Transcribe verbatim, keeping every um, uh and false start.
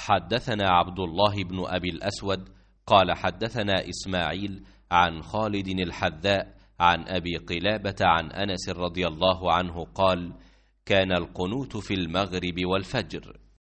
حدثنا عبد الله بن أبي الأسود قال حدثنا إسماعيل عن خالد الحذاء عن أبي قلابة عن أنس رضي الله عنه قال: كان القنوت في المغرب والفجر.